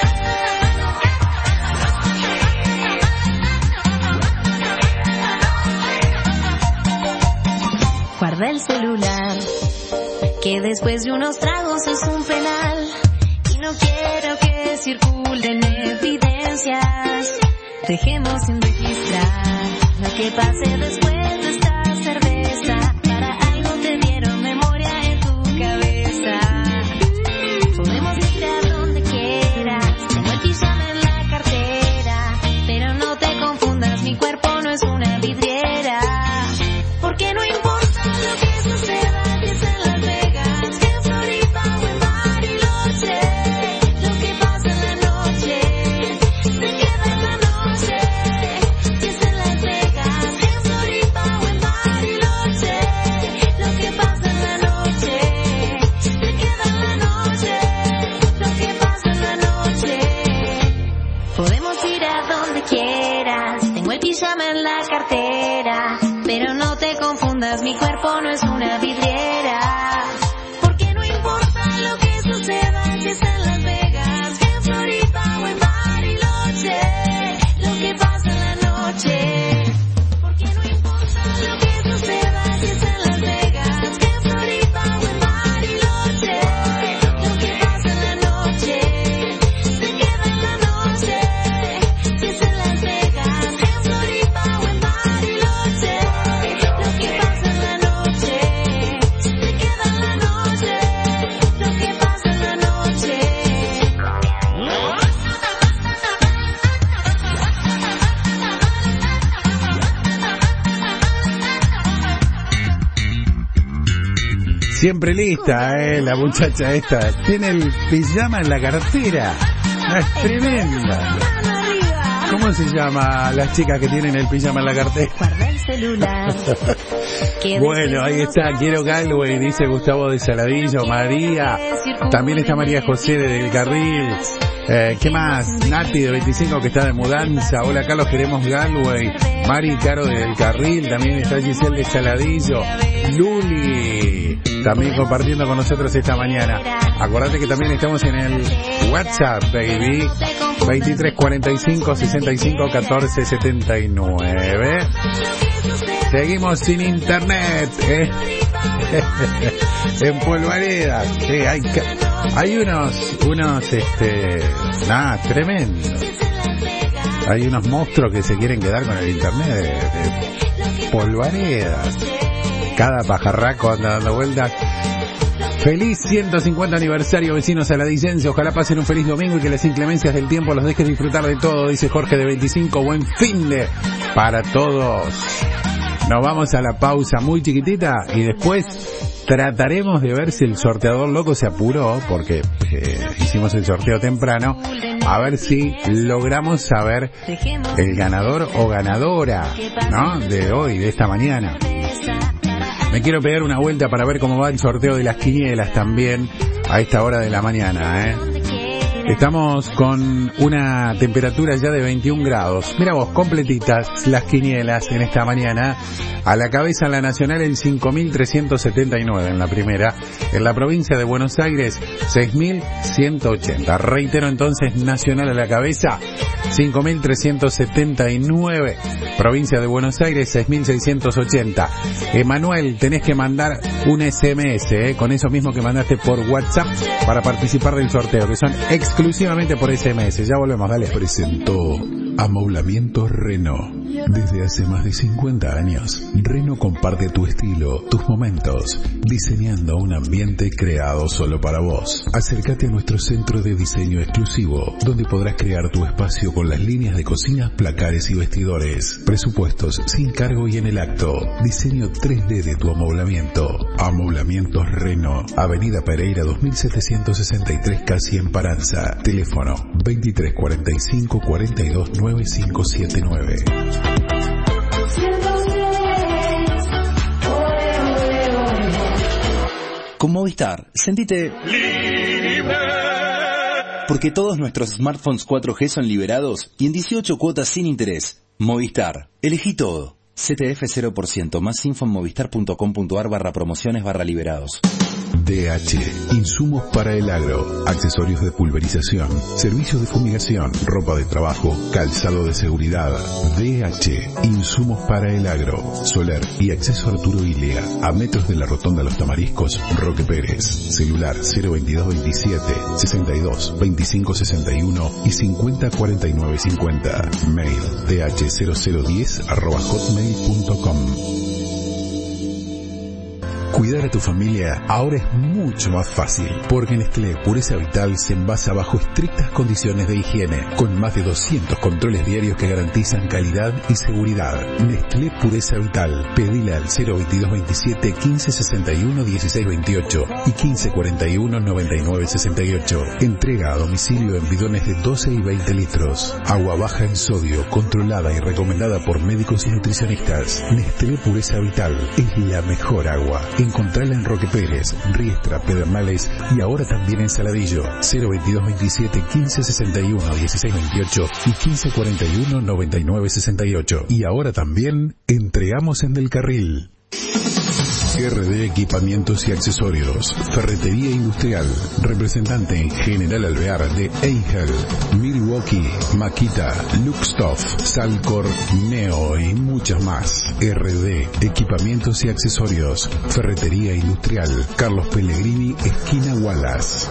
Guarda el celular, que después de unos tragos es un penal, y no quiero que circulen evidencias. Dejemos sin registrar lo que pase después de esta cerveza. Para algo te dieron memoria en tu cabeza. Podemos ir a donde quieras, tengo el pijama en la cartera, pero no te confundas, mi cuerpo no es una vidriera. Porque no importa lo que suceda, si es en Las Vegas, que en Florida o en Bariloche, lo que pasa en la noche se queda en la noche. Si es en Las Vegas, que en Florida o en Bariloche, lo que pasa en la noche se queda en la noche. Lo que pasa en la noche. Podemos ir a donde quieras, tengo el pijama en la cartera, pero no te confundas. confundas, mi cuerpo no es una vidriera. Porque no importa lo que suceda, si es en Las Vegas, que en Florida o en Bariloche, lo que pasa en la noche. Porque no importa lo que suceda, si es en Las Vegas, que en Florida o en Bariloche, lo que pasa en la noche, se queda en la noche. Si es en Las Vegas, en Florida o en Bariloche, lo que pasa en la noche, se queda en la noche, lo que pasa en la noche. Siempre lista, eh, la muchacha esta. Tiene el pijama en la cartera. Es tremenda. ¿Cómo se llama las chicas que tienen el pijama en la cartera? Guarda el celular. Bueno, ahí está, quiero Galway, dice Gustavo de Saladillo, María, también está María José de Del Carril, eh, ¿qué más? Nati de veinticinco que está de mudanza, hola Carlos, queremos Galway, Mari Caro de Del Carril, también está Giselle de Saladillo, Luli, también compartiendo con nosotros esta mañana. Acordate que también estamos en el WhatsApp, baby, veintitrés cuarenta y cinco sesenta y cinco catorce setenta y nueve. Seguimos sin internet, ¿eh? En Polvareda, sí, hay, hay unos, unos, este, nada, tremendo. Hay unos monstruos que se quieren quedar con el internet de, de Polvareda. Cada pajarraco anda dando vueltas. Feliz ciento cincuenta aniversario, vecinos saladicenses. Ojalá pasen un feliz domingo y que las inclemencias del tiempo los dejes disfrutar de todo, dice Jorge de veinticinco. Buen finde para todos. Nos vamos a la pausa muy chiquitita y después trataremos de ver si el sorteador loco se apuró, porque eh, hicimos el sorteo temprano, a ver si logramos saber el ganador o ganadora, ¿no?, de hoy, de esta mañana. Me quiero pegar una vuelta para ver cómo va el sorteo de las quinielas también a esta hora de la mañana, ¿eh? Estamos con una temperatura ya de veintiún grados. Mira vos, completitas las quinielas en esta mañana. A la cabeza en la nacional el cinco mil trescientos setenta y nueve en la primera. En la provincia de Buenos Aires seis mil ciento ochenta. Reitero entonces, nacional a la cabeza cinco mil trescientos setenta y nueve. Provincia de Buenos Aires seis mil seiscientos ochenta. Emanuel, tenés que mandar un ese eme ese, ¿eh? Con eso mismo que mandaste por WhatsApp para participar del sorteo, que son exclusivamente por ese eme ese. Ya volvemos, dale. Presentó Amoblamiento Renault. Desde hace más de cincuenta años, Renault comparte tu estilo, tus momentos, diseñando un ambiente creado solo para vos. Acércate a nuestro centro de diseño exclusivo, donde podrás crear tu espacio con las líneas de cocinas, placares y vestidores. Presupuestos sin cargo y en el acto. Diseño tres D de tu amoblamiento. Amoblamientos Renault. Avenida Pereira dos mil setecientos sesenta y tres, casi en Paranza. Teléfono veintitrés cuarenta y cinco cuarenta y dos nueve cinco siete nueve. Con Movistar, sentite libre. Porque todos nuestros smartphones cuatro G son liberados y en dieciocho cuotas sin interés. Movistar, elegí todo. C T F cero por ciento. Más info en movistar.com.ar barra promociones barra liberados. D H, insumos para el agro, accesorios de pulverización, servicios de fumigación, ropa de trabajo, calzado de seguridad. D H, insumos para el agro, Soler y acceso Arturo Ilea, a metros de la rotonda Los Tamariscos, Roque Pérez. Celular cero veintidós veintisiete, sesenta y dos, veinticinco sesenta y uno y cincuenta cuarenta y nueve cincuenta. Mail d h cero cero diez arroba hotmail punto com. Cuidar a tu familia ahora es mucho más fácil, porque Nestlé Pureza Vital se envasa bajo estrictas condiciones de higiene, con más de doscientos controles diarios que garantizan calidad y seguridad. Nestlé Pureza Vital, pedile al cero veintidós veintisiete quince sesenta y uno dieciséis veintiocho y quince cuarenta y uno noventa y nueve sesenta y ocho. Entrega a domicilio en bidones de doce y veinte litros. Agua baja en sodio, controlada y recomendada por médicos y nutricionistas. Nestlé Pureza Vital es la mejor agua. Encontrala en Roque Pérez, Riestra, Pedernales y ahora también en Saladillo. cero veintidós veintisiete quince sesenta y uno dieciséis veintiocho y quince cuarenta y uno noventa y nueve sesenta y ocho. Y ahora también entregamos en Del Carril. R D Equipamientos y Accesorios, Ferretería Industrial, representante en General Alvear de Angel, Milwaukee, Makita, Luxtoff, Salcor, Neo y muchas más. R D Equipamientos y Accesorios, Ferretería Industrial, Carlos Pellegrini, esquina Wallace.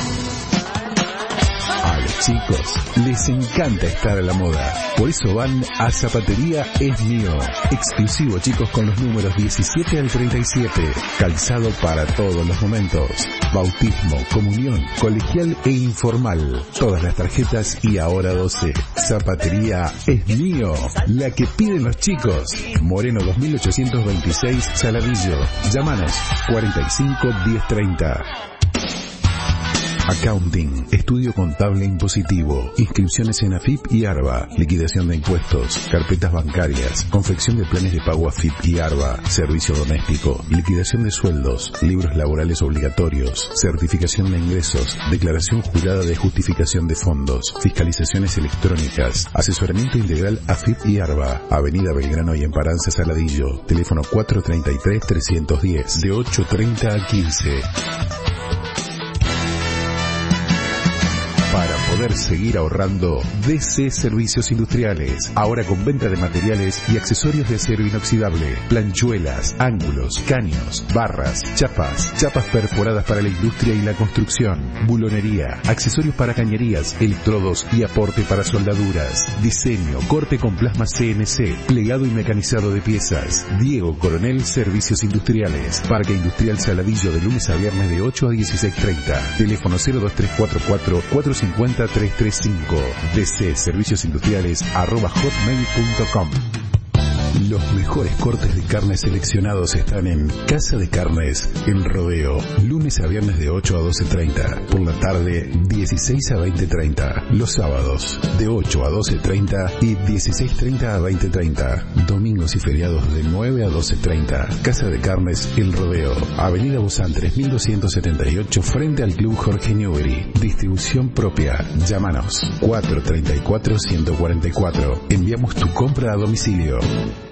A los chicos les encanta estar a la moda, por eso van a Zapatería Es Mío, exclusivo chicos con los números diecisiete al treinta y siete, calzado para todos los momentos, bautismo, comunión, colegial e informal, todas las tarjetas y ahora doce. Zapatería Es Mío, la que piden los chicos. Moreno dos mil ochocientos veintiséis, Saladillo. Llámanos cuarenta y cinco diez treinta. Accounting, estudio contable impositivo, inscripciones en A F I P y ARBA, liquidación de impuestos, carpetas bancarias, confección de planes de pago A F I P y ARBA, servicio doméstico, liquidación de sueldos, libros laborales obligatorios, certificación de ingresos, declaración jurada de justificación de fondos, fiscalizaciones electrónicas, asesoramiento integral A F I P y ARBA, Avenida Belgrano y Emparanza Saladillo, teléfono cuatro treinta y tres trescientos diez, de ocho treinta a quince. Para poder seguir ahorrando, D C Servicios Industriales, ahora con venta de materiales y accesorios de acero inoxidable, planchuelas, ángulos, caños, barras, chapas, chapas perforadas para la industria y la construcción, bulonería, accesorios para cañerías, electrodos y aporte para soldaduras, diseño, corte con plasma C N C, plegado y mecanizado de piezas. Diego Coronel Servicios Industriales, Parque Industrial Saladillo, de lunes a viernes de ocho a dieciséis treinta, teléfono cero dos tres cuatro cuatro cuatro cincuenta tres tres cinco, D C Servicios Industriales arroba hotmail punto com. Los mejores cortes de carne seleccionados están en Casa de Carnes, El Rodeo, lunes a viernes de ocho a doce treinta, por la tarde dieciséis a veinte treinta, los sábados de ocho a doce treinta y dieciséis treinta a veinte treinta, domingos y feriados de nueve a doce treinta. Casa de Carnes, El Rodeo, Avenida Bozán tres mil doscientos setenta y ocho, frente al Club Jorge Newbery. Distribución propia. Llámanos cuatro treinta y cuatro ciento cuarenta y cuatro. Enviamos tu compra a domicilio.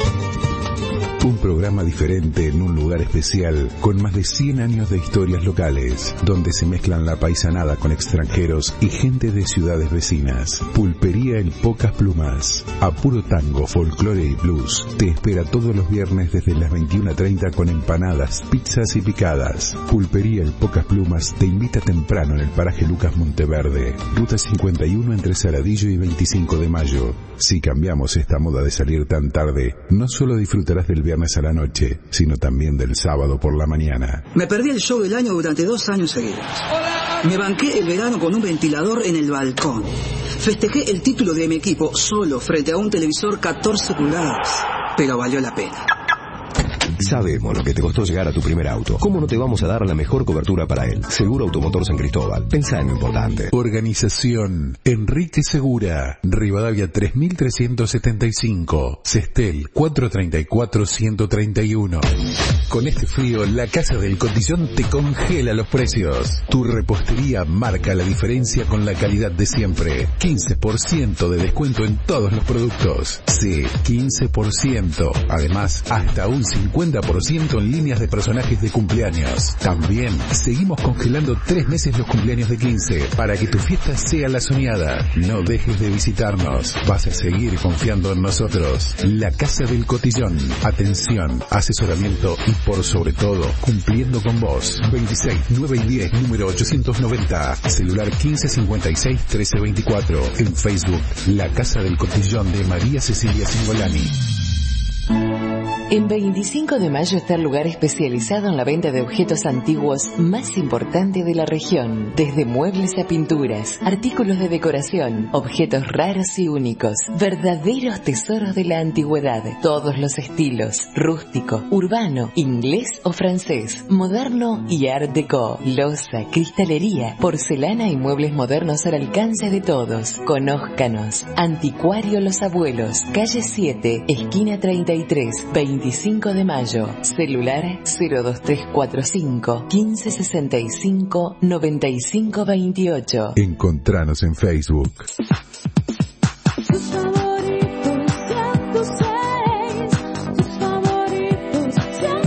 Un programa diferente en un lugar especial, con más de cien años de historias locales, donde se mezclan la paisanada con extranjeros y gente de ciudades vecinas. Pulpería El Pocas Plumas, a puro tango, folclore y blues, te espera todos los viernes desde las veintiuna treinta con empanadas, pizzas y picadas. Pulpería El Pocas Plumas te invita temprano en el paraje Lucas Monteverde, ruta cincuenta y uno entre Saladillo y veinticinco de mayo. Si cambiamos esta moda de salir tan tarde, no solo disfrutarás del viernes a la noche, sino también del sábado por la mañana. Me perdí el show del año durante dos años seguidos. Me banqué el verano con un ventilador en el balcón. Festejé el título de mi equipo solo frente a un televisor catorce pulgadas. Pero valió la pena. Sabemos lo que te costó llegar a tu primer auto. ¿Cómo no te vamos a dar la mejor cobertura para él? Seguro Automotor San Cristóbal. Pensá en lo importante. Organización Enrique Segura, Rivadavia tres mil trescientos setenta y cinco, Sestel cuatro treinta y cuatro ciento treinta y uno. Con este frío, la Casa del Cotillón te congela los precios. Tu repostería marca la diferencia con la calidad de siempre. quince por ciento de descuento en todos los productos. Sí, quince por ciento. Además, hasta un cincuenta por ciento en líneas de personajes de cumpleaños. También seguimos congelando tres meses los cumpleaños de quince para que tu fiesta sea la soñada. No dejes de visitarnos. Vas a seguir confiando en nosotros. La Casa del Cotillón. Atención, asesoramiento y por sobre todo, cumpliendo con vos. veintiséis, nueve y diez, número ochocientos noventa. Celular quince cincuenta y seis trece veinticuatro. En Facebook, La Casa del Cotillón de María Cecilia Cingolani. En veinticinco de mayo está el lugar especializado en la venta de objetos antiguos más importante de la región. Desde muebles a pinturas, artículos de decoración, objetos raros y únicos. Verdaderos tesoros de la antigüedad. Todos los estilos. Rústico, urbano, inglés o francés. Moderno y art déco. Loza, cristalería, porcelana y muebles modernos al alcance de todos. Conózcanos. Anticuario Los Abuelos. Calle siete, esquina treinta y tres, veinticinco de mayo. Celular cero dos tres cuatro cinco, quince sesenta y cinco, noventa y cinco veintiocho. Encontranos en Facebook. Tus favoritos ciento seis, tus favoritos ciento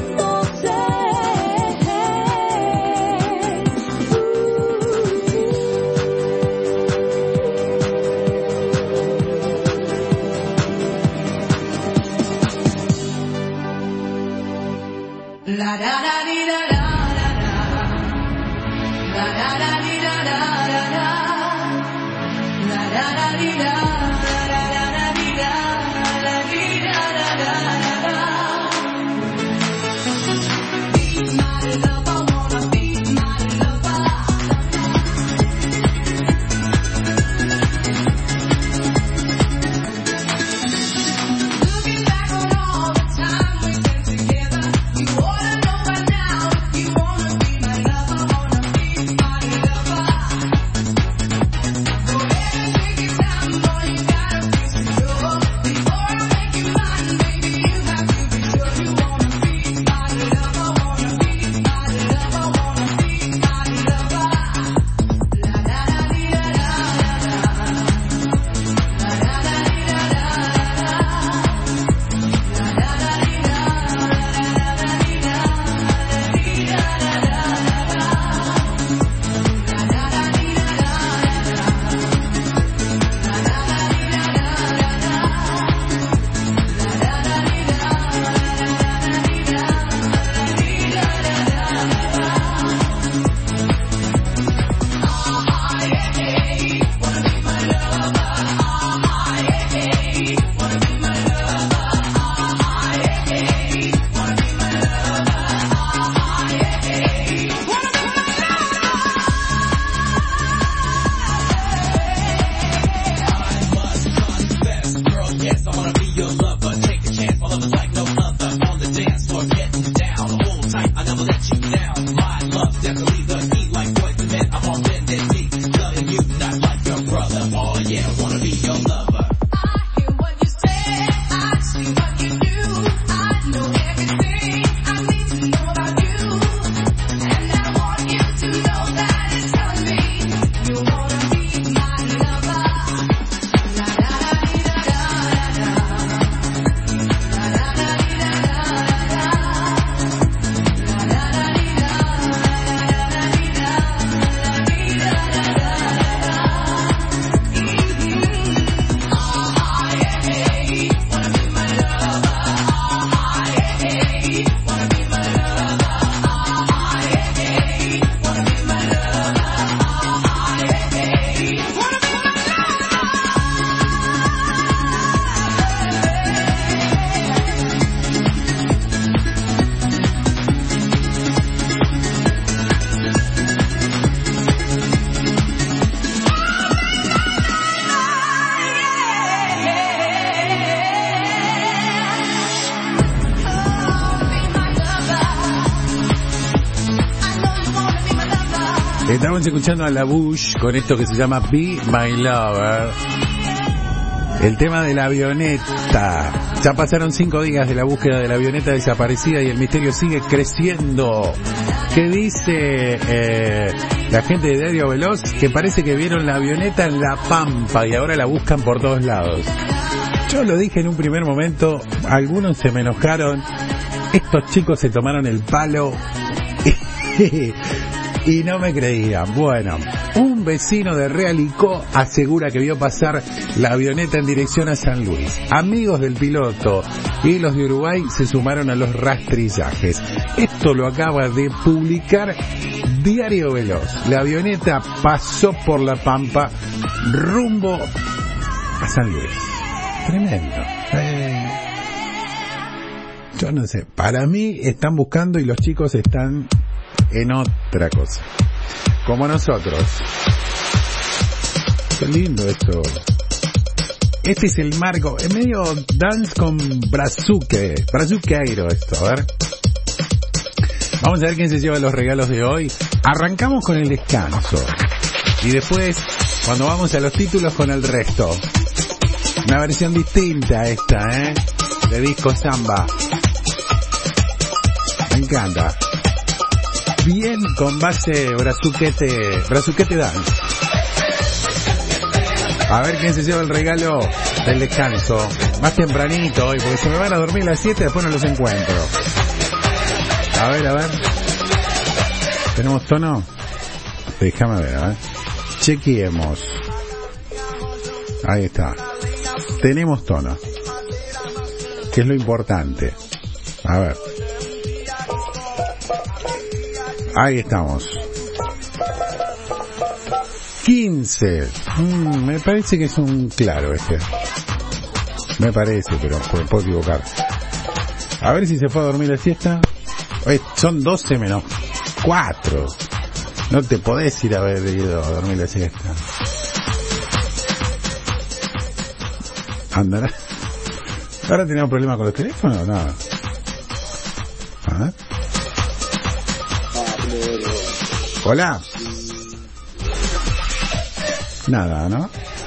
La da da di da da da da. La da da di da da da da. La da da di da da da da di da da di da da da da. Be my lover, wanna be my lover. Looking back on all the time we spent together, you oughta know by now if you wanna be my lover, wanna be my lover. Go ahead and take your time, boy, you gotta be secure. Before I make you mine, baby, you have to be sure you wanna be my lover, wanna be my lover, wanna be my lover. La da da di da da da da. La da da di da da da da. La da da di da da da da di da da di da da da da. La da da di da da da da. La da da di da da da da. La da da di da da da Estamos escuchando a La Bush con esto que se llama Be My Lover. El tema de la avioneta. Ya pasaron cinco días de la búsqueda de la avioneta desaparecida y el misterio sigue creciendo. ¿Qué dice eh, la gente de Diario Veloz? Que parece que vieron la avioneta en La Pampa y ahora la buscan por todos lados. Yo lo dije en un primer momento, algunos se me enojaron, estos chicos se tomaron el palo y, y no me creían. Bueno, un vecino de Realicó asegura que vio pasar la avioneta en dirección a San Luis. Amigos del piloto y los de Uruguay se sumaron a los rastrillajes. Esto lo acaba de publicar Diario Veloz. La avioneta pasó por La Pampa rumbo a San Luis. Tremendo. Eh, yo no sé. Para mí están buscando y los chicos están en otra cosa. Como nosotros. Qué lindo esto. Este es el marco. Es medio dance con brazuque. Brazuqueiro esto. A ver. Vamos a ver quién se lleva los regalos de hoy. Arrancamos con el descanso. Y después, cuando vamos a los títulos, con el resto. Una versión distinta esta, ¿eh? De disco samba. Me encanta. Bien con base brazuquete, brazuquete dance. A ver quién se lleva el regalo del descanso. Más tempranito hoy, porque se me van a dormir a las siete y después no los encuentro. A ver, a ver. ¿Tenemos tono? Déjame ver, a ver. Chequeemos. Ahí está. Tenemos tono. Que es lo importante. A ver. Ahí estamos. quince. Mm, me parece que es un claro este. Me parece, pero puedo, puedo equivocar. A ver si se fue a dormir la siesta. Eh, son doce menos cuatro. No te podés ir a haber ido a dormir la siesta. Andará. ¿Ahora tenemos problemas con los teléfonos? No. A ver. Hola. Nada, ¿no?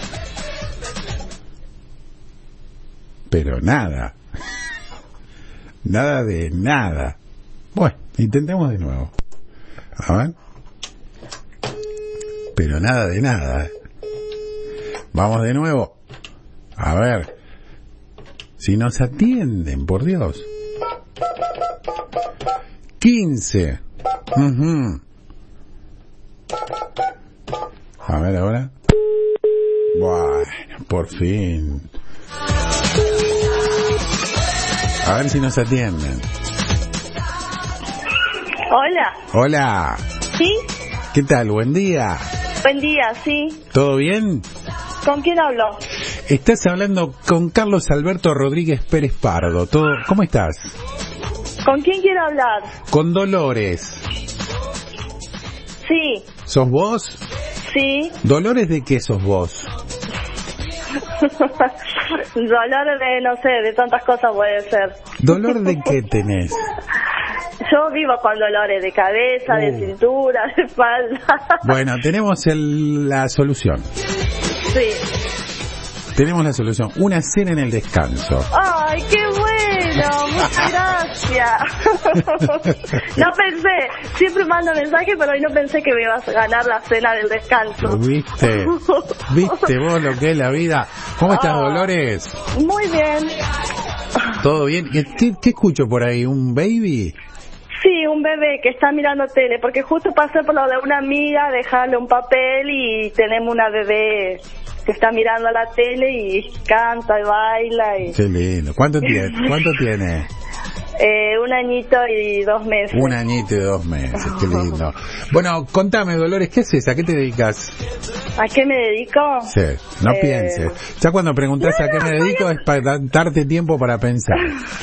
Pero nada. Nada de nada. Bueno, intentemos de nuevo. A ver. Pero nada de nada. Vamos de nuevo. A ver. Si nos atienden, por Dios. quince. Uh-huh. A ver ahora. Bueno, por fin. A ver si nos atienden. Hola. Hola. ¿Sí? ¿Qué tal? Buen día. Buen día, sí. ¿Todo bien? ¿Con quién hablo? Estás hablando con Carlos Alberto Rodríguez Pérez Pardo. ¿Todo? ¿Cómo estás? ¿Con quién quiero hablar? Con Dolores. Sí. ¿Sos vos? Sí. ¿Dolores de qué sos vos? Dolor de, no sé, de tantas cosas puede ser. ¿Dolor de qué tenés? Yo vivo con dolores de cabeza, Uh. de cintura, de espalda. Bueno, tenemos el, la solución. Sí. Tenemos la solución. Una cena en el descanso. ¡Ay, qué bueno! Muchas gracias. No pensé, siempre mando mensajes, pero hoy no pensé que me ibas a ganar la cena del descanso. ¿Viste? ¿Viste vos lo que es la vida? ¿Cómo estás, Dolores? Muy bien. ¿Todo bien? ¿Qué, qué escucho por ahí? ¿Un baby? Sí, un bebé que está mirando tele, porque justo pasé por lo de una amiga, dejarle un papel y tenemos una bebé que está mirando la tele y canta y baila. Y... Qué lindo. ¿Cuánto tiene? ¿Cuánto tiene? Eh, un añito y dos meses. Un añito y dos meses, qué lindo. Bueno, contame, Dolores, ¿qué haces? ¿A qué te dedicas? ¿A qué me dedico? Sí, no Eh, pienses. Ya cuando preguntás no, a qué no, me dedico es para darte tiempo para pensar.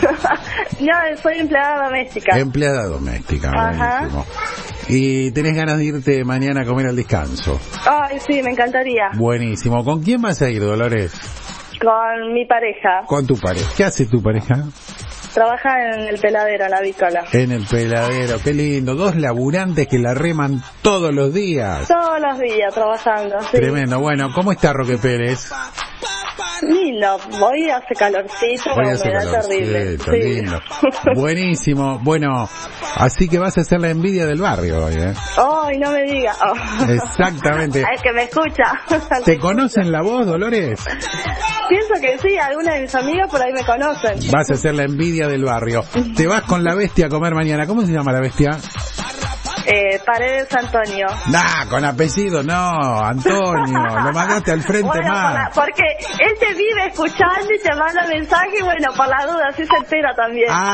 No, soy empleada doméstica. Empleada doméstica, Ajá. buenísimo. ¿Y tenés ganas de irte mañana a comer al descanso? Ay, sí, me encantaría. Buenísimo. ¿Con quién vas a ir, Dolores? Con mi pareja. Con tu pareja. ¿Qué hace tu pareja? Trabaja en el peladero, en la avícola. En el peladero, qué lindo. Dos laburantes que la reman todos los días. Todos los días trabajando, sí. Tremendo. Bueno, ¿cómo está Roque Pérez? Lindo, hoy hace calorcito, Hoy una hace humedad terrible. calorcito, Sí. lindo. Buenísimo. Bueno, así que vas a hacer la envidia del barrio hoy, ¿eh? Ay, no me diga. Oh. Exactamente. El que me escucha. ¿Te conocen la voz, Dolores? Pienso que sí, algunas de mis amigas por ahí me conocen. Vas a hacer la envidia del barrio. Te vas con la bestia a comer mañana. ¿Cómo se llama la bestia? Eh, Paredes Antonio. Nah, con apellido no, Antonio. Lo mandaste al frente Bueno, por más. la- porque él te vive escuchando y te manda mensaje y bueno, por la duda, así se entera también. Ah,